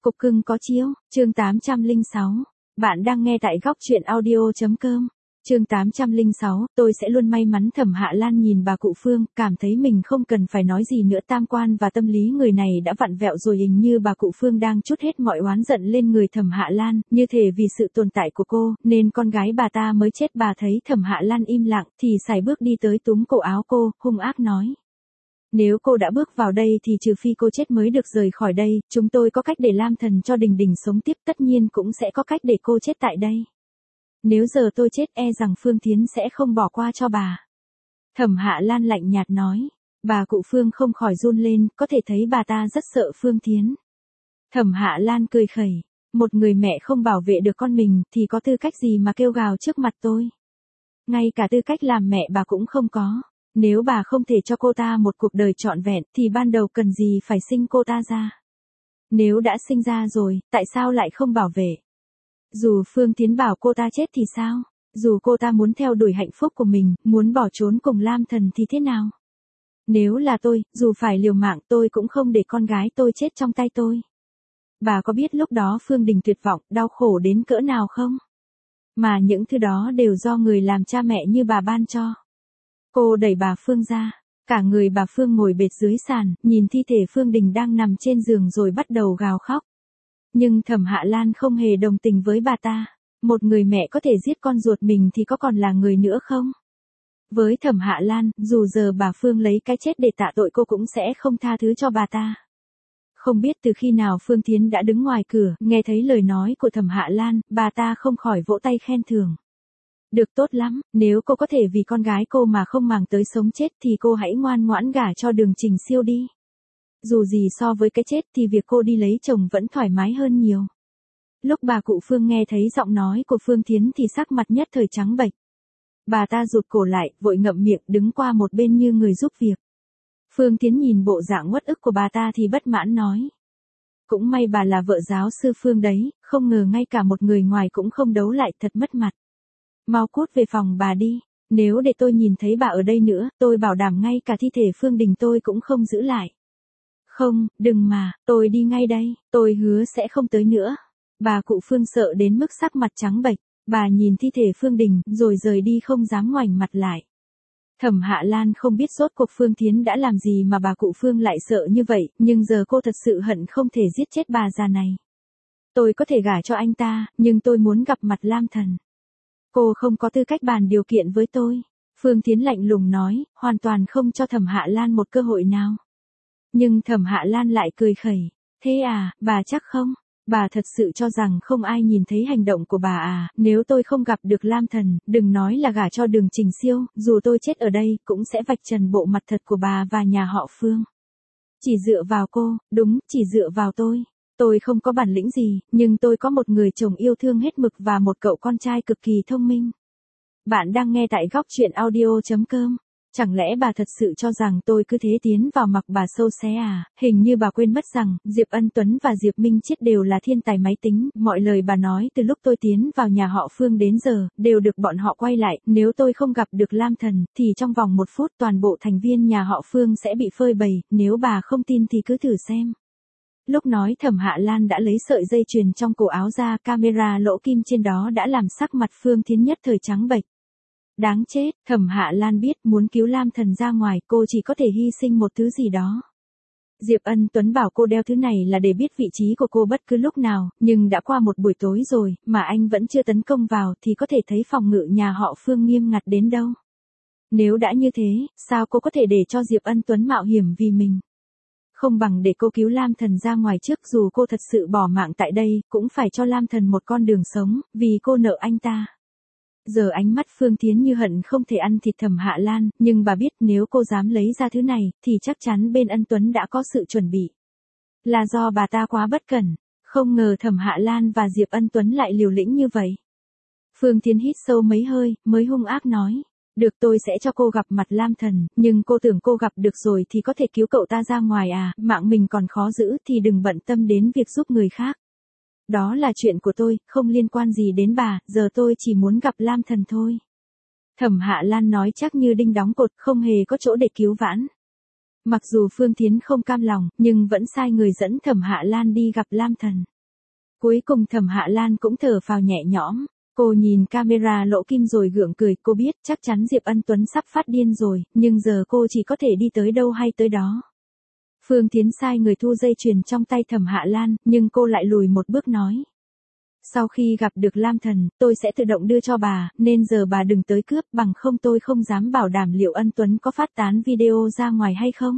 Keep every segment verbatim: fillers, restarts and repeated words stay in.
Cục cưng có chiếu, chương tám trăm lẻ sáu. Bạn đang nghe tại góc truyện audio.com. Chương tám trăm lẻ sáu, tôi sẽ luôn may mắn. Thẩm Hạ Lan nhìn bà cụ Phương, cảm thấy mình không cần phải nói gì nữa. Tam quan và tâm lý người này đã vặn vẹo rồi, hình như bà cụ Phương đang trút hết mọi oán giận lên người Thẩm Hạ Lan, như thể vì sự tồn tại của cô, nên con gái bà ta mới chết. Bà thấy Thẩm Hạ Lan im lặng, thì sải bước đi tới túm cổ áo cô, hung ác nói. Nếu cô đã bước vào đây thì trừ phi cô chết mới được rời khỏi đây, chúng tôi có cách để Lam Thần cho Đình Đình sống tiếp, tất nhiên cũng sẽ có cách để cô chết tại đây. Nếu giờ tôi chết e rằng Phương Thiến sẽ không bỏ qua cho bà. Thẩm Hạ Lan lạnh nhạt nói. Bà cụ Phương không khỏi run lên, có thể thấy bà ta rất sợ Phương Thiến. Thẩm Hạ Lan cười khẩy. Một người mẹ không bảo vệ được con mình thì có tư cách gì mà kêu gào trước mặt tôi. Ngay cả tư cách làm mẹ bà cũng không có. Nếu bà không thể cho cô ta một cuộc đời trọn vẹn thì ban đầu cần gì phải sinh cô ta ra. Nếu đã sinh ra rồi, tại sao lại không bảo vệ? Dù Phương Thiến bảo cô ta chết thì sao? Dù cô ta muốn theo đuổi hạnh phúc của mình, muốn bỏ trốn cùng Lam Thần thì thế nào? Nếu là tôi, dù phải liều mạng tôi cũng không để con gái tôi chết trong tay tôi. Bà có biết lúc đó Phương Đình tuyệt vọng, đau khổ đến cỡ nào không? Mà những thứ đó đều do người làm cha mẹ như bà ban cho. Cô đẩy bà Phương ra. Cả người bà Phương ngồi bệt dưới sàn, nhìn thi thể Phương Đình đang nằm trên giường rồi bắt đầu gào khóc. Nhưng Thẩm Hạ Lan không hề đồng tình với bà ta. Một người mẹ có thể giết con ruột mình thì có còn là người nữa không? Với Thẩm Hạ Lan, dù giờ bà Phương lấy cái chết để tạ tội cô cũng sẽ không tha thứ cho bà ta. Không biết từ khi nào Phương Thiến đã đứng ngoài cửa, nghe thấy lời nói của Thẩm Hạ Lan, bà ta không khỏi vỗ tay khen thưởng. Được, tốt lắm, nếu cô có thể vì con gái cô mà không màng tới sống chết thì cô hãy ngoan ngoãn gả cho Đường Trình Siêu đi. Dù gì so với cái chết thì việc cô đi lấy chồng vẫn thoải mái hơn nhiều. Lúc bà cụ Phương nghe thấy giọng nói của Phương Thiến thì sắc mặt nhất thời trắng bệch. Bà ta rụt cổ lại, vội ngậm miệng đứng qua một bên như người giúp việc. Phương Thiến nhìn bộ dạng uất ức của bà ta thì bất mãn nói. Cũng may bà là vợ giáo sư Phương đấy, không ngờ ngay cả một người ngoài cũng không đấu lại, thật mất mặt. Mau cút về phòng bà đi, nếu để tôi nhìn thấy bà ở đây nữa, tôi bảo đảm ngay cả thi thể Phương Đình tôi cũng không giữ lại. Không, đừng mà, tôi đi ngay đây, tôi hứa sẽ không tới nữa. Bà cụ Phương sợ đến mức sắc mặt trắng bệch, bà nhìn thi thể Phương Đình rồi rời đi không dám ngoảnh mặt lại. Thẩm Hạ Lan không biết rốt cuộc Phương Thiến đã làm gì mà bà cụ Phương lại sợ như vậy, nhưng giờ cô thật sự hận không thể giết chết bà già này. Tôi có thể gả cho anh ta, nhưng tôi muốn gặp mặt Lam Thần. Cô không có tư cách bàn điều kiện với tôi. Phương Thiến lạnh lùng nói, hoàn toàn không cho Thẩm Hạ Lan một cơ hội nào. Nhưng Thẩm Hạ Lan lại cười khẩy. Thế à, bà chắc không? Bà thật sự cho rằng không ai nhìn thấy hành động của bà à? Nếu tôi không gặp được Lam Thần, đừng nói là gả cho Đường Trình Siêu, dù tôi chết ở đây, cũng sẽ vạch trần bộ mặt thật của bà và nhà họ Phương. Chỉ dựa vào cô, đúng, chỉ dựa vào tôi. Tôi không có bản lĩnh gì, nhưng tôi có một người chồng yêu thương hết mực và một cậu con trai cực kỳ thông minh. Bạn đang nghe tại góc truyện audio.com. Chẳng lẽ bà thật sự cho rằng tôi cứ thế tiến vào mặc bà sâu xé à? Hình như bà quên mất rằng, Diệp Ân Tuấn và Diệp Minh Chiết đều là thiên tài máy tính. Mọi lời bà nói từ lúc tôi tiến vào nhà họ Phương đến giờ, đều được bọn họ quay lại. Nếu tôi không gặp được Lam Thần, thì trong vòng một phút toàn bộ thành viên nhà họ Phương sẽ bị phơi bày. Nếu bà không tin thì cứ thử xem. Lúc nói Thẩm Hạ Lan đã lấy sợi dây chuyền trong cổ áo ra, camera lỗ kim trên đó đã làm sắc mặt Phương Thiến nhất thời trắng bệch. Đáng chết, Thẩm Hạ Lan biết muốn cứu Lam Thần ra ngoài cô chỉ có thể hy sinh một thứ gì đó. Diệp Ân Tuấn bảo cô đeo thứ này là để biết vị trí của cô bất cứ lúc nào, nhưng đã qua một buổi tối rồi, mà anh vẫn chưa tấn công vào thì có thể thấy phòng ngự nhà họ Phương nghiêm ngặt đến đâu. Nếu đã như thế, sao cô có thể để cho Diệp Ân Tuấn mạo hiểm vì mình? Không bằng để cô cứu Lam Thần ra ngoài trước, dù cô thật sự bỏ mạng tại đây, cũng phải cho Lam Thần một con đường sống, vì cô nợ anh ta. Giờ ánh mắt Phương Thiến như hận không thể ăn thịt Thẩm Hạ Lan, nhưng bà biết nếu cô dám lấy ra thứ này, thì chắc chắn bên Ân Tuấn đã có sự chuẩn bị. Là do bà ta quá bất cẩn, không ngờ Thẩm Hạ Lan và Diệp Ân Tuấn lại liều lĩnh như vậy. Phương Thiến hít sâu mấy hơi, mới hung ác nói. Được, tôi sẽ cho cô gặp mặt Lam Thần, nhưng cô tưởng cô gặp được rồi thì có thể cứu cậu ta ra ngoài à? Mạng mình còn khó giữ thì đừng bận tâm đến việc giúp người khác. Đó là chuyện của tôi, không liên quan gì đến bà, giờ tôi chỉ muốn gặp Lam Thần thôi. Thẩm Hạ Lan nói chắc như đinh đóng cột, không hề có chỗ để cứu vãn. Mặc dù Phương Thiến không cam lòng, nhưng vẫn sai người dẫn Thẩm Hạ Lan đi gặp Lam Thần. Cuối cùng Thẩm Hạ Lan cũng thở phào nhẹ nhõm. Cô nhìn camera lỗ kim rồi gượng cười, cô biết chắc chắn Diệp Ân Tuấn sắp phát điên rồi, nhưng giờ cô chỉ có thể đi tới đâu hay tới đó. Phương Thiến sai người thu dây chuyền trong tay Thẩm Hạ Lan, nhưng cô lại lùi một bước nói. Sau khi gặp được Lam Thần, tôi sẽ tự động đưa cho bà, nên giờ bà đừng tới cướp, bằng không tôi không dám bảo đảm liệu Ân Tuấn có phát tán video ra ngoài hay không.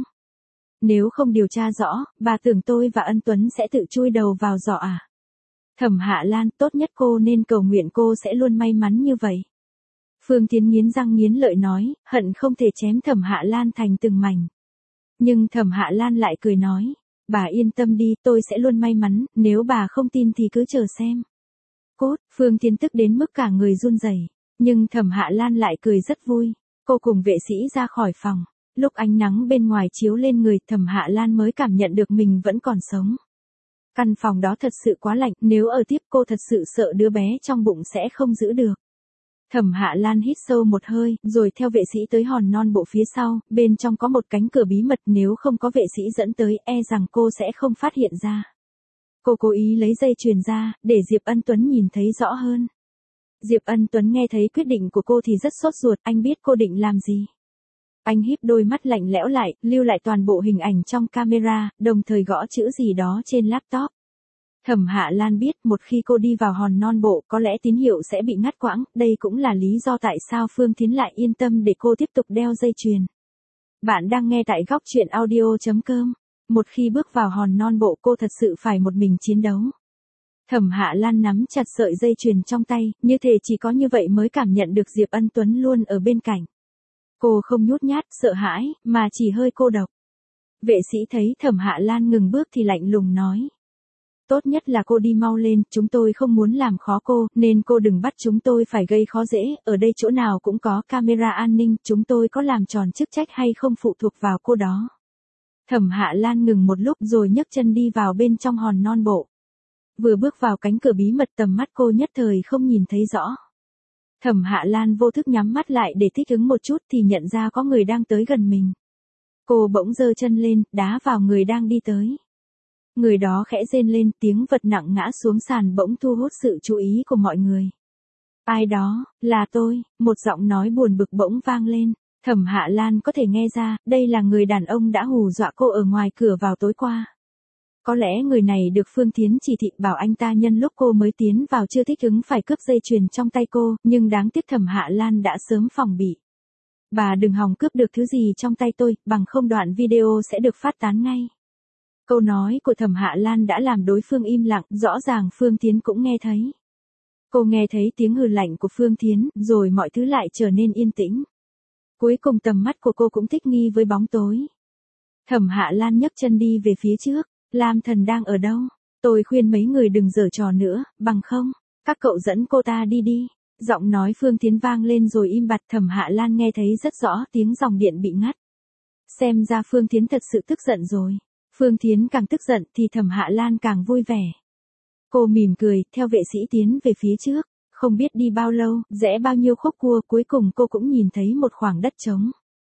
Nếu không điều tra rõ, bà tưởng tôi và Ân Tuấn sẽ tự chui đầu vào giỏ à? Thẩm Hạ Lan, tốt nhất cô nên cầu nguyện cô sẽ luôn may mắn như vậy. Phương Thiến nghiến răng nghiến lợi nói, hận không thể chém Thẩm Hạ Lan thành từng mảnh. Nhưng Thẩm Hạ Lan lại cười nói, bà yên tâm đi, tôi sẽ luôn may mắn, nếu bà không tin thì cứ chờ xem. Cốt, Phương Thiến tức đến mức cả người run rẩy, nhưng Thẩm Hạ Lan lại cười rất vui. Cô cùng vệ sĩ ra khỏi phòng. Lúc ánh nắng bên ngoài chiếu lên người, Thẩm Hạ Lan mới cảm nhận được mình vẫn còn sống. Căn phòng đó thật sự quá lạnh, nếu ở tiếp cô thật sự sợ đứa bé trong bụng sẽ không giữ được. Thẩm Hạ Lan hít sâu một hơi, rồi theo vệ sĩ tới hòn non bộ phía sau, bên trong có một cánh cửa bí mật, nếu không có vệ sĩ dẫn tới, e rằng cô sẽ không phát hiện ra. Cô cố ý lấy dây chuyền ra, để Diệp Ân Tuấn nhìn thấy rõ hơn. Diệp Ân Tuấn nghe thấy quyết định của cô thì rất sốt ruột, anh biết cô định làm gì. Anh híp đôi mắt lạnh lẽo lại, lưu lại toàn bộ hình ảnh trong camera, đồng thời gõ chữ gì đó trên laptop. Thẩm Hạ Lan biết một khi cô đi vào hòn non bộ có lẽ tín hiệu sẽ bị ngắt quãng, đây cũng là lý do tại sao Phương Thiến lại yên tâm để cô tiếp tục đeo dây chuyền. Bạn đang nghe tại góc truyện audio chấm com. Một khi bước vào hòn non bộ cô thật sự phải một mình chiến đấu. Thẩm Hạ Lan nắm chặt sợi dây chuyền trong tay, như thể chỉ có như vậy mới cảm nhận được Diệp Ân Tuấn luôn ở bên cạnh. Cô không nhút nhát, sợ hãi, mà chỉ hơi cô độc. Vệ sĩ thấy Thẩm Hạ Lan ngừng bước thì lạnh lùng nói. Tốt nhất là cô đi mau lên, chúng tôi không muốn làm khó cô, nên cô đừng bắt chúng tôi phải gây khó dễ, ở đây chỗ nào cũng có camera an ninh, chúng tôi có làm tròn chức trách hay không phụ thuộc vào cô đó. Thẩm Hạ Lan ngừng một lúc rồi nhấc chân đi vào bên trong hòn non bộ. Vừa bước vào cánh cửa bí mật tầm mắt cô nhất thời không nhìn thấy rõ. Thẩm Hạ Lan vô thức nhắm mắt lại để thích ứng một chút thì nhận ra có người đang tới gần mình. Cô bỗng giơ chân lên, đá vào người đang đi tới. Người đó khẽ rên lên, tiếng vật nặng ngã xuống sàn bỗng thu hút sự chú ý của mọi người. Ai đó, là tôi, một giọng nói buồn bực bỗng vang lên. Thẩm Hạ Lan có thể nghe ra, đây là người đàn ông đã hù dọa cô ở ngoài cửa vào tối qua. Có lẽ người này được Phương Thiến chỉ thị bảo anh ta nhân lúc cô mới tiến vào chưa thích ứng phải cướp dây chuyền trong tay cô, nhưng đáng tiếc Thẩm Hạ Lan đã sớm phòng bị. Bà đừng hòng cướp được thứ gì trong tay tôi, bằng không đoạn video sẽ được phát tán ngay. Câu nói của Thẩm Hạ Lan đã làm đối phương im lặng, rõ ràng Phương Thiến cũng nghe thấy. Cô nghe thấy tiếng hừ lạnh của Phương Thiến, rồi mọi thứ lại trở nên yên tĩnh. Cuối cùng tầm mắt của cô cũng thích nghi với bóng tối. Thẩm Hạ Lan nhấc chân đi về phía trước. Lam Thần đang ở đâu? Tôi khuyên mấy người đừng giở trò nữa, bằng không, các cậu dẫn cô ta đi đi. Giọng nói Phương Thiến vang lên rồi im bặt. Thẩm Hạ Lan nghe thấy rất rõ tiếng dòng điện bị ngắt. Xem ra Phương Thiến thật sự tức giận rồi. Phương Thiến càng tức giận thì Thẩm Hạ Lan càng vui vẻ. Cô mỉm cười, theo vệ sĩ tiến về phía trước. Không biết đi bao lâu, rẽ bao nhiêu khúc cua, cuối cùng cô cũng nhìn thấy một khoảng đất trống.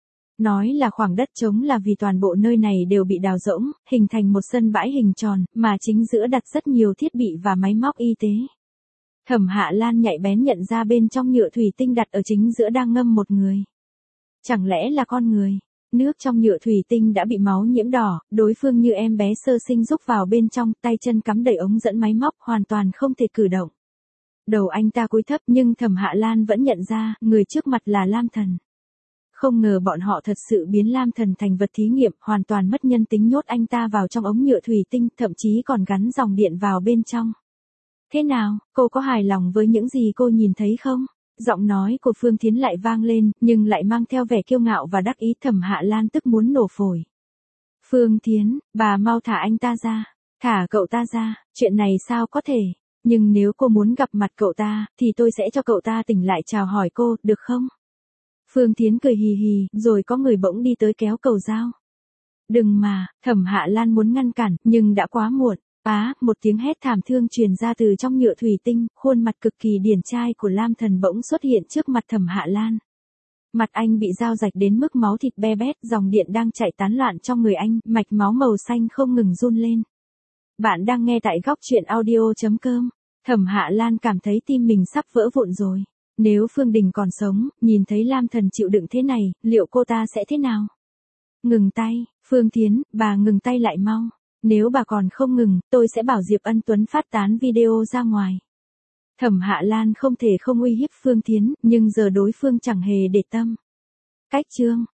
Nói là khoảng đất trống là vì toàn bộ nơi này đều bị đào rỗng, hình thành một sân bãi hình tròn, mà chính giữa đặt rất nhiều thiết bị và máy móc y tế. Thẩm Hạ Lan nhạy bén nhận ra bên trong nhựa thủy tinh đặt ở chính giữa đang ngâm một người. Chẳng lẽ là con người? Nước trong nhựa thủy tinh đã bị máu nhiễm đỏ, đối phương như em bé sơ sinh rúc vào bên trong, tay chân cắm đầy ống dẫn máy móc, hoàn toàn không thể cử động. Đầu anh ta cúi thấp nhưng Thẩm Hạ Lan vẫn nhận ra, người trước mặt là Lam Thần. Không ngờ bọn họ thật sự biến Lam Thần thành vật thí nghiệm, hoàn toàn mất nhân tính, nhốt anh ta vào trong ống nhựa thủy tinh, thậm chí còn gắn dòng điện vào bên trong. Thế nào, cô có hài lòng với những gì cô nhìn thấy không? Giọng nói của Phương Thiến lại vang lên, nhưng lại mang theo vẻ kiêu ngạo và đắc ý. Thẩm Hạ Lan tức muốn nổ phổi. Phương Thiến, bà mau thả anh ta ra. Thả cậu ta ra, chuyện này sao có thể? Nhưng nếu cô muốn gặp mặt cậu ta, thì tôi sẽ cho cậu ta tỉnh lại chào hỏi cô, được không? Phương Thiến cười hì hì, rồi có người bỗng đi tới kéo cầu dao. Đừng mà, Thẩm Hạ Lan muốn ngăn cản, nhưng đã quá muộn. Á, một tiếng hét thảm thương truyền ra từ trong nhựa thủy tinh, khuôn mặt cực kỳ điển trai của Lam Thần bỗng xuất hiện trước mặt Thẩm Hạ Lan. Mặt anh bị dao rạch đến mức máu thịt be bét, dòng điện đang chạy tán loạn trong người anh, mạch máu màu xanh không ngừng run lên. Bạn đang nghe tại góc chuyện audio chấm com. Thẩm Hạ Lan cảm thấy tim mình sắp vỡ vụn rồi. Nếu Phương Đình còn sống, nhìn thấy Lam Thần chịu đựng thế này, liệu cô ta sẽ thế nào? Ngừng tay, Phương Thiến, bà ngừng tay lại mau. Nếu bà còn không ngừng, tôi sẽ bảo Diệp Ân Tuấn phát tán video ra ngoài. Thẩm Hạ Lan không thể không uy hiếp Phương Thiến, nhưng giờ đối phương chẳng hề để tâm. Cách chương